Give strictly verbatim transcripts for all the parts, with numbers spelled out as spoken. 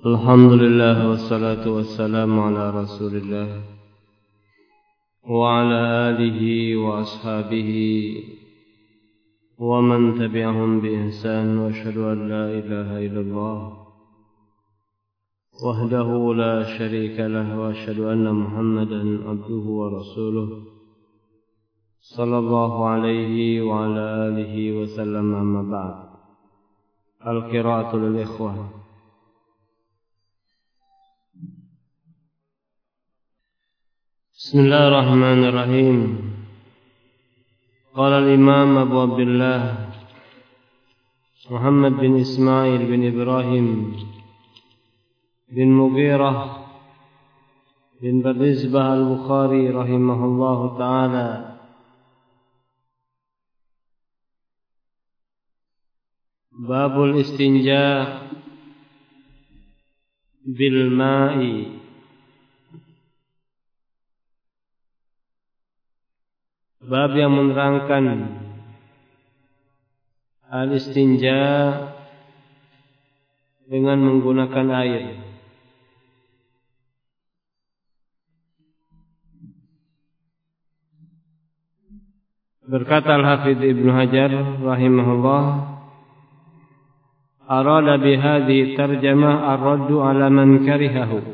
Alhamdulillah wassalatu wassalamu ala Rasulillah wa ala alihi wa ashabihi wa man tabi'ahum bi ihsan wa asyhadu an la ilaha illallah wahdahu la syarika lah wa asyhadu anna Muhammadan abduhu wa rasuluh sallallahu alaihi wa ala alihi wa sallam. Amma ba'd. Al-qira'atu lil ikhwah. Bismillahirrahmanirrahim. Qala al-Imam Abu Abdullah Muhammad bin Ismail bin Ibrahim bin Mughirah bin Bardizbah al-Bukhari rahimahullahu ta'ala, Babul istinja bil ma'i. Bab yang menerangkan al-istinja dengan menggunakan air. Berkata Al-Hafidz Ibnu Hajar rahimahullah, arada bihadhihi tarjamah ar-raddu ala man karihahu.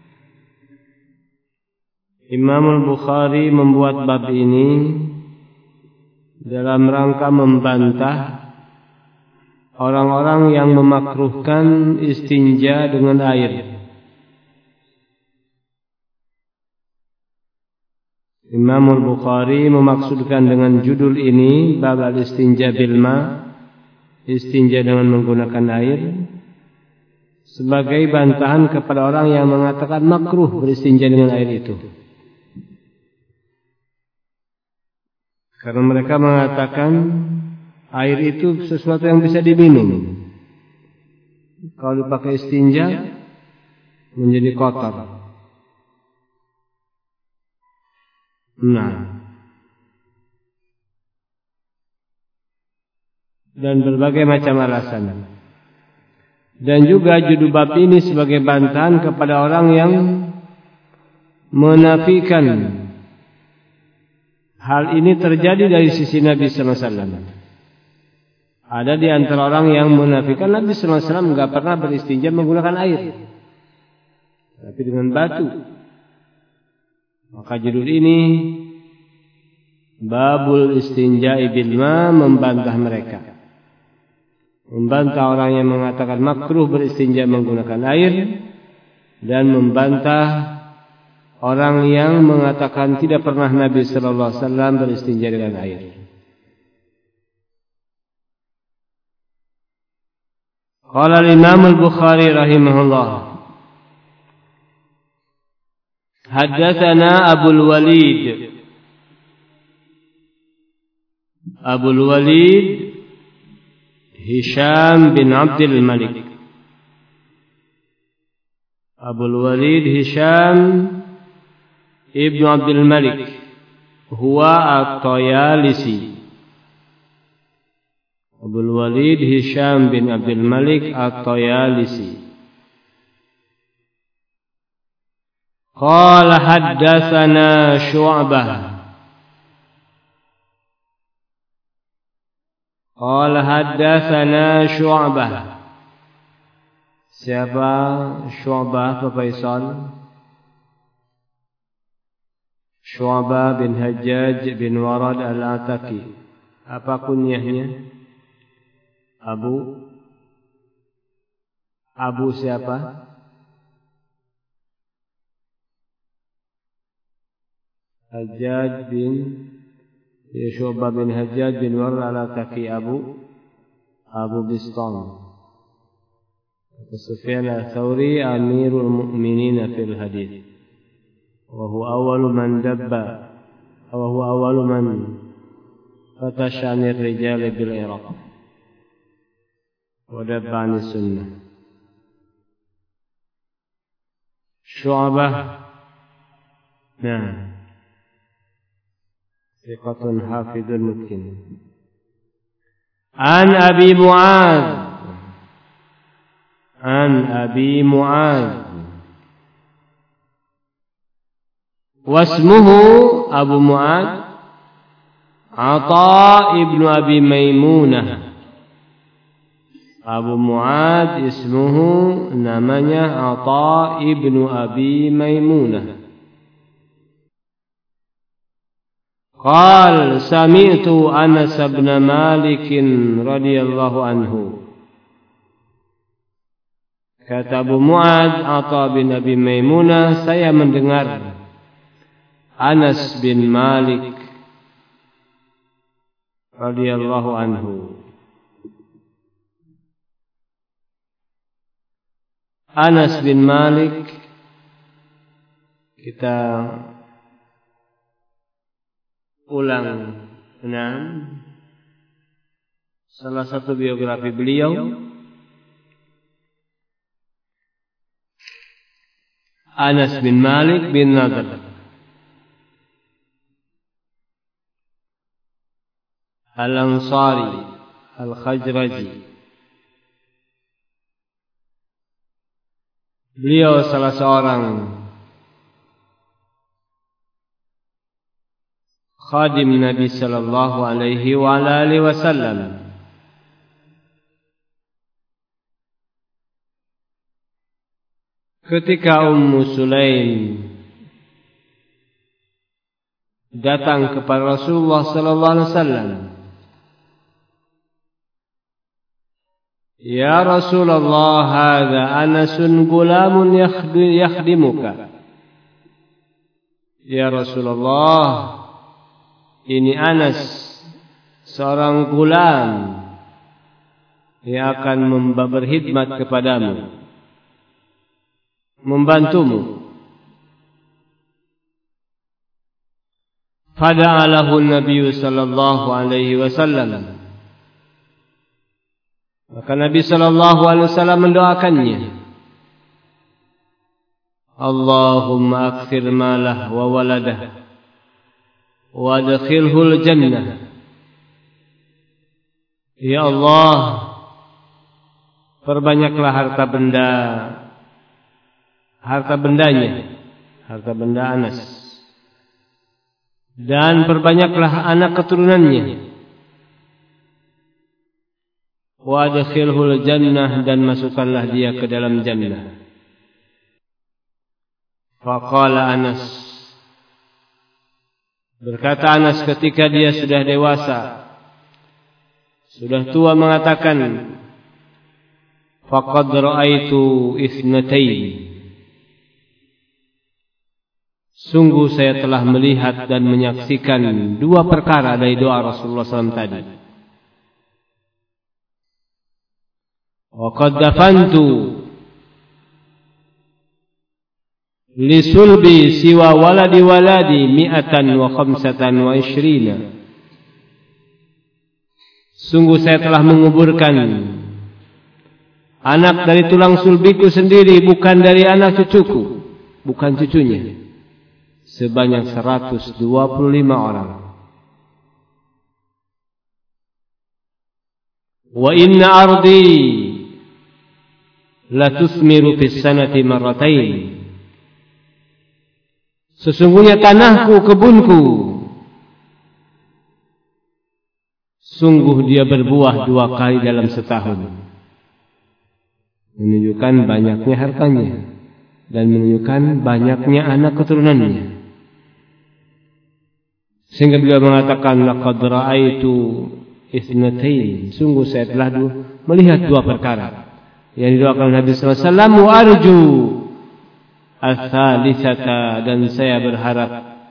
Imam Al-Bukhari membuat bab ini dalam rangka membantah orang-orang yang memakruhkan istinja dengan air. Imam Al-Bukhari memaksudkan dengan judul ini bab al-istinja bil ma, istinja dengan menggunakan air, sebagai bantahan kepada orang yang mengatakan makruh beristinja dengan air itu. Karena mereka mengatakan air itu sesuatu yang bisa diminum. Kalau dipakai istinja menjadi kotor. Nah, dan berbagai macam alasan. Dan juga judul bab ini sebagai bantahan kepada orang yang menafikan hal ini terjadi dari sisi Nabi sallallahu alaihi wasallam. Ada di antara orang yang menafikan Nabi sallallahu alaihi wasallam enggak pernah beristinja menggunakan air, tapi dengan batu. Maka judul ini Babul istinja'i bil ma, membantah mereka. Membantah orang yang mengatakan makruh beristinja menggunakan air, dan membantah orang yang mengatakan tidak pernah Nabi sallallahu alaihi wasallam beristinja dengan air. Qala al-Imam Al-Bukhari rahimahullah, haddatsana Abul Walid Abul Walid Hisham bin Abdul Malik. Abul Walid Hisham Ibnu Abdul Malik huwa at-Tayalisi. Abul Walid Hisham bin Abdul Malik at-Tayalisi. Qala haddatsana Syu'bah. Qala haddatsana Syu'bah. Siapa Syu'bah, Pak Faisal? Syu'bah bin Hajjaj bin Warad al-Ataki. Apa kunyahnya? Abu Abu siapa? Hajjaj bin Syu'bah bin Hajjaj bin Warad al-Ataki. Abu Abu Bistam. Sufyan al-Thawri amirul mu'minin fil hadits. وهو أول من دب وهو أول من فتش عن الرجال بالعراق ودب عن السنة. شعبة نعم ثقة حافظ متقن. عن أبي معاذ an Abi Mu'adz. Wasmuhu Abu Mu'adz Atha ibnu Abi Maimunah. Abu Mu'adz ismuhu, namanya Atha ibnu Abi Maimunah. Qal sami'tu Anas bin Malik radhiyallahu anhu. Kata Abu Mu'adz Atha bin Abi Maimunah, saya mendengar Anas bin Malik radhiyallahu anhu. Anas bin Malik, kita ulang enam salah satu biografi beliau. Anas bin Malik bin Nadr Al-Ansari Al-Khajraji. Beliau salah seorang khadim Nabi sallallahu alaihi wa alihi wasallam. Ketika Ummu Sulaim datang kepada Rasulullah sallallahu alaihi wasallam, "Ya Rasulullah, hadza Anasun gulamun yakhdimuka." Ya Rasulullah, ini Anas, seorang gulam yang akan berkhidmat kepadamu, membantumu. Fada'alahu Nabi sallallahu alaihi wasallam. Maka Nabi sallallahu alaihi wasallam mendoakannya, Allahumma akthir malah wa waladah wa adkhilhul jannah. Ya Allah, perbanyaklah harta benda, harta bendanya, harta benda Anas, dan perbanyaklah anak keturunannya. Wa adkhilhul jannah, dan masukkanlah dia ke dalam jannah. Faqala Anas, berkata Anas ketika dia sudah dewasa, sudah tua, mengatakan, faqad ra'aitu itsnatain. Sungguh saya telah melihat dan menyaksikan dua perkara dari doa Rasulullah sallallahu alaihi wasallam tadi. Wa qad dafantu li sulbi siwa waladi waladi mi'atan wa khamsatan wa ishrina. Sungguh saya telah menguburkan anak dari tulang sulbiku sendiri, bukan dari anak cucuku, bukan cucunya, sebanyak seratus dua puluh lima orang. Wa inna ardi la tusmiru fis sanati marratain. Sesungguhnya tanahku, kebunku, sungguh dia berbuah dua kali dalam setahun. Menunjukkan banyaknya hartanya dan menunjukkan banyaknya anak keturunannya. Sehingga beliau mengatakan, laqad ra'aitu itsnatain. Sungguh saya telah melihat dua perkara yang didoakan Nabi sallallahu alaihi wasallam. Wa arju ats-tsalitsata, dan saya berharap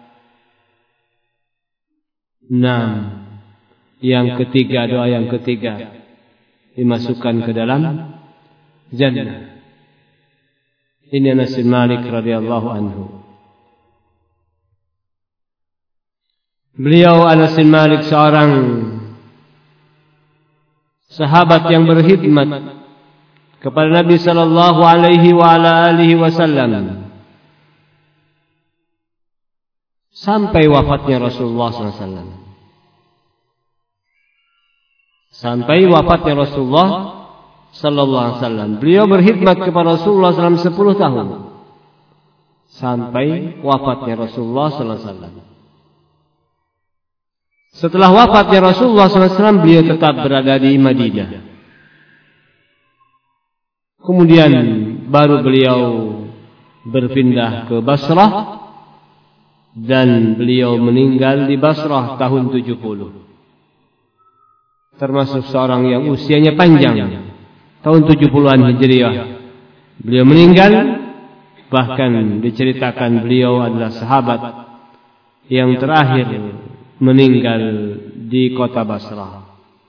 enam, yang ketiga, doa yang ketiga, dimasukkan ke dalam jannah. Ini Anas bin Malik radhiyallahu anhu. Beliau Anas bin Malik seorang sahabat yang berkhidmat kepada Nabi sallallahu alaihi wa ala alihi wasallam sampai wafatnya Rasulullah sallallahu alaihi wasallam. Sampai wafatnya Rasulullah sallallahu alaihi wasallam. Beliau berkhidmat kepada Rasulullah sallallahu alaihi wasallam sepuluh tahun sampai wafatnya Rasulullah sallallahu alaihi wasallam. Setelah wafatnya Rasulullah sallallahu alaihi wasallam, beliau tetap berada di Madinah. Kemudian baru beliau berpindah ke Basrah dan beliau meninggal di Basrah tahun tujuh puluh. Termasuk seorang yang usianya panjang, tahun tujuh puluhan Hijriah. Beliau meninggal, bahkan diceritakan beliau adalah sahabat yang terakhir meninggal di kota Basrah.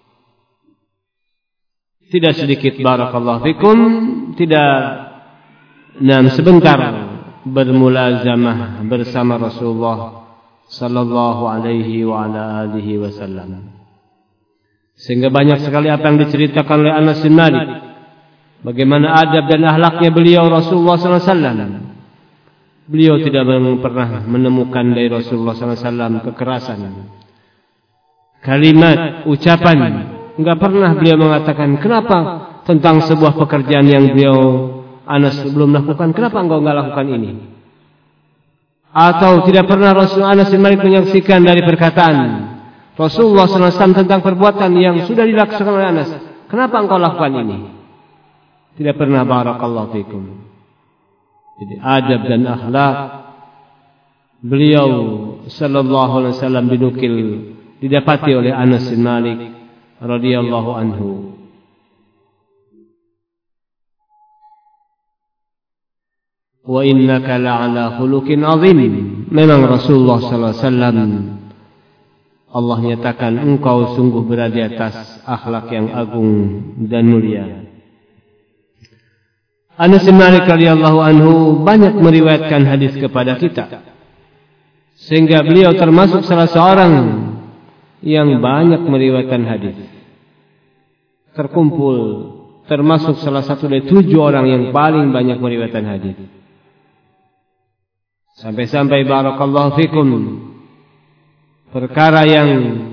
Tidak sedikit barakallahu fikum, tidak nam sebentar bermulazamah bersama Rasulullah sallallahu alaihi wa ala alihi wasallam. Sehingga banyak sekali apa yang diceritakan oleh Anas bin Malik, bagaimana adab dan akhlaknya beliau Rasulullah sallallahu alaihi wasallam. Beliau tidak pernah menemukan dari Rasulullah sallallahu alaihi wasallam kekerasan, kalimat, ucapan. Enggak pernah beliau mengatakan, kenapa tentang sebuah pekerjaan yang beliau Anas belum lakukan, kenapa engkau enggak lakukan ini? Atau tidak pernah Rasulullah Anas bin Malik menyaksikan dari perkataan Rasulullah sallallahu alaihi wasallam tentang perbuatan yang sudah dilaksanakan oleh Anas, kenapa engkau lakukan ini? Tidak pernah, barakallahu fikum. Jadi adab dan akhlak beliau sallallahu alaihi wasallam dinukil, didapati oleh Anas bin Malik radhiyallahu anhu. Wa innaka la'ala khuluqin 'azim. Memang Rasulullah sallallahu alaihi wasallam Allah nyatakan engkau sungguh berada di atas akhlak yang agung dan mulia. Anas bin Malik radhiyallahu anhu banyak meriwayatkan hadis kepada kita, sehingga beliau termasuk salah seorang yang banyak meriwayatkan hadis. Terkumpul termasuk salah satu dari tujuh orang yang paling banyak meriwayatkan hadis. Sampai-sampai barakallahu fikum, perkara yang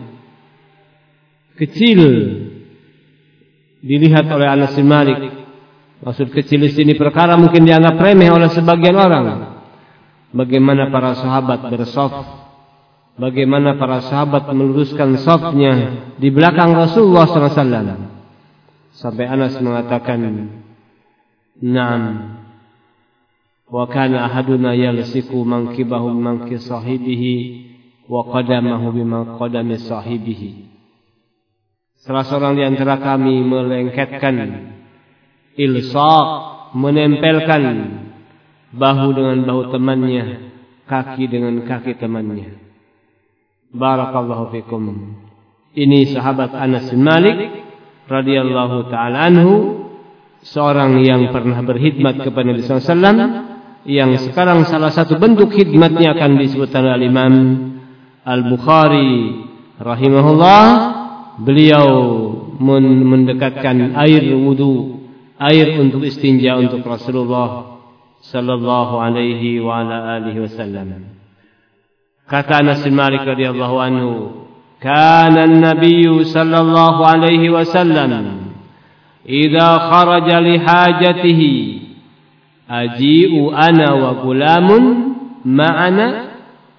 kecil dilihat oleh Anas bin Malik. Maksud kecil di sini perkara mungkin dianggap remeh oleh sebagian orang. Bagaimana para sahabat bersaf, bagaimana para sahabat meluruskan safnya di belakang Rasulullah sallallahu alaihi wasallam. Sampai Anas mengatakan, "Na'am, wa kana ahaduna yalsiku mankibahu manki sahibihi wa qadamahu bima qadami sahibihi." Salah seorang di antara kami melengketkan, ilsaq, menempelkan bahu dengan bahu temannya, kaki dengan kaki temannya. Barakallahu fikum. Ini sahabat Anas bin Malik radhiyallahu ta'ala anhu, seorang yang pernah berkhidmat kepada Nabi sallallahu alaihi wasallam, yang sekarang salah satu bentuk khidmatnya akan disebutkan oleh Imam Al-Bukhari rahimahullah. Beliau mendekatkan air wudu, air untuk istinja untuk Rasulullah sallallahu alaihi wa ala alihi wasallam. Kata Anas bin Malik radhiyallahu anhu, kana an-nabiy sallallahu alaihi wasallam idza kharaja li hajatihi aji'u ana wa gulamun ma'ana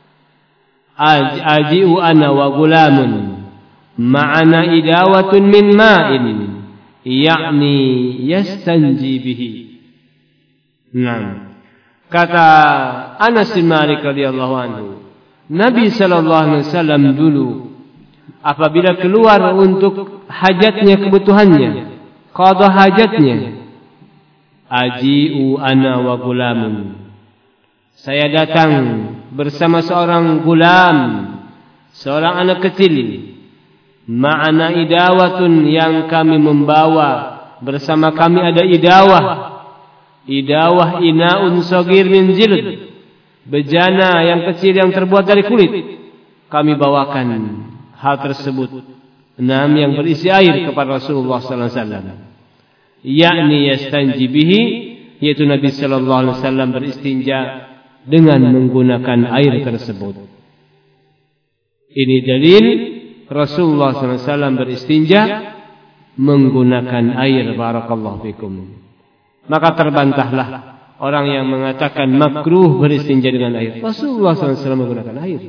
aji'u ana wa gulamun ma'ana idawatun min ma'in ya'ni yastanji bihi. Nah, kata Anas bin Malik radhiyallahu anhu, Nabi sallallahu alaihi wasallam dulu apabila keluar untuk hajatnya, kebutuhannya, qada hajatnya, aji'u ana wa gulamun, saya datang bersama seorang gulam, seorang anak kecil, ma'ana idawatun, yang kami membawa bersama kami ada idawah. Idawah ina'un sagir min jilid, bejana yang kecil yang terbuat dari kulit. Kami bawakan hal tersebut, enam yang berisi air kepada Rasulullah sallallahu alaihi wasallam, yakni yastanji bihi, yaitu Nabi sallallahu alaihi wasallam beristinja dengan menggunakan air tersebut. Ini dalil Rasulullah sallallahu alaihi wasallam beristinja menggunakan air. Barakallahu fikum. Maka terbantahlah orang yang mengatakan makruh beristinja dengan air. Rasulullah shallallahu alaihi wasallam menggunakan air.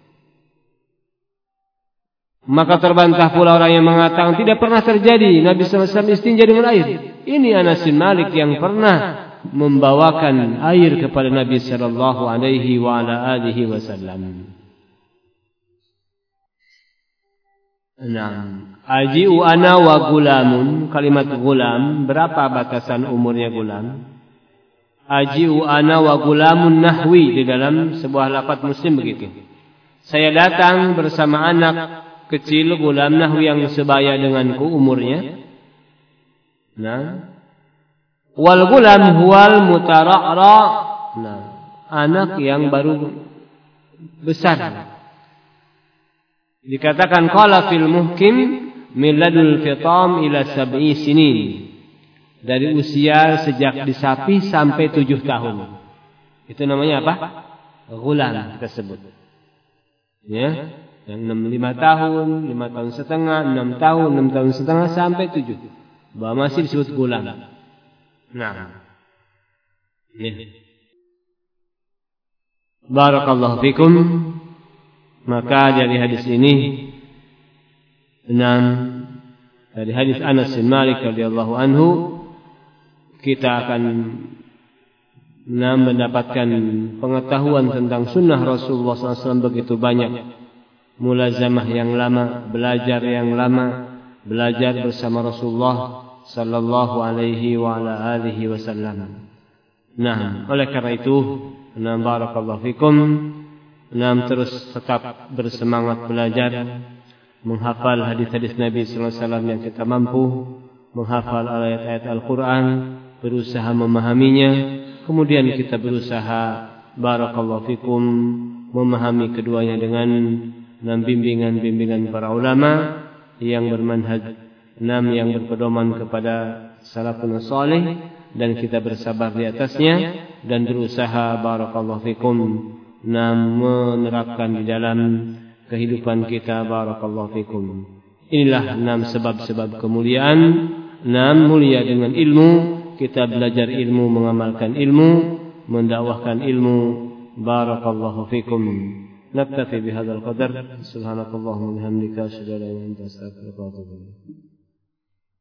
Maka terbantah pula orang yang mengatakan tidak pernah terjadi Nabi shallallahu alaihi wasallam istinja dengan air. Ini Anas bin Malik yang pernah membawakan air kepada Nabi sallallahu alaihi wa ala alihi wasallam. Naam. Aji'u ana wa gulamun. Kalimat gulam, berapa batasan umurnya gulam? Aji'u ana wa gulamun nahwi, di dalam sebuah lafaz Muslim begitu. Saya datang bersama anak kecil gulam nahwi yang sebaya denganku umurnya. Nah, wal gulam huwal mutara'ra. Nah, anak yang baru besar. Dikatakan qala fil muhkim miladul fitam ila sab'i sinin. Dari usia sejak disapi sampai tujuh tahun. Itu namanya apa? Gulam tersebut. Ya. Yang enam, lima tahun, lima tahun setengah, enam tahun, enam tahun setengah sampai tujuh, bahwa masih disebut gulam. Nah, ini. Barakallahu fikum. Maka dari hadis ini, enam dari hadis Anas bin Malik radhiyallahu anhu, kita akan enam mendapatkan pengetahuan tentang sunnah Rasulullah shallallahu alaihi wasallam begitu banyak. Mulazamah yang lama, belajar yang lama, belajar bersama Rasulullah sallallahu alaihi wa ala alihi wasallam. Nah, oleh karena itu, nah barakallahu fikum, nah terus tetap bersemangat belajar, menghafal hadis-hadis Nabi sallallahu alaihi wasallam yang kita mampu, menghafal ayat-ayat Al-Qur'an, berusaha memahaminya, kemudian kita berusaha barakallahu fikum memahami keduanya dengan enam bimbingan-bimbingan para ulama yang bermanhaj, enam yang berpedoman kepada salafun salih, dan kita bersabar di atasnya dan berusaha barakallahu fikum enam menerapkan di dalam kehidupan kita. Barakallahu fikum. Inilah enam sebab-sebab kemuliaan. Enam mulia dengan ilmu. Kita belajar ilmu, mengamalkan ilmu, mendakwahkan ilmu. Barakallahu fikum. نكتفي بهذا القدر. سبحانك اللهم وبحمدك أشهد أن لا إله إلا أنت أستغفرك وأتوب إليك.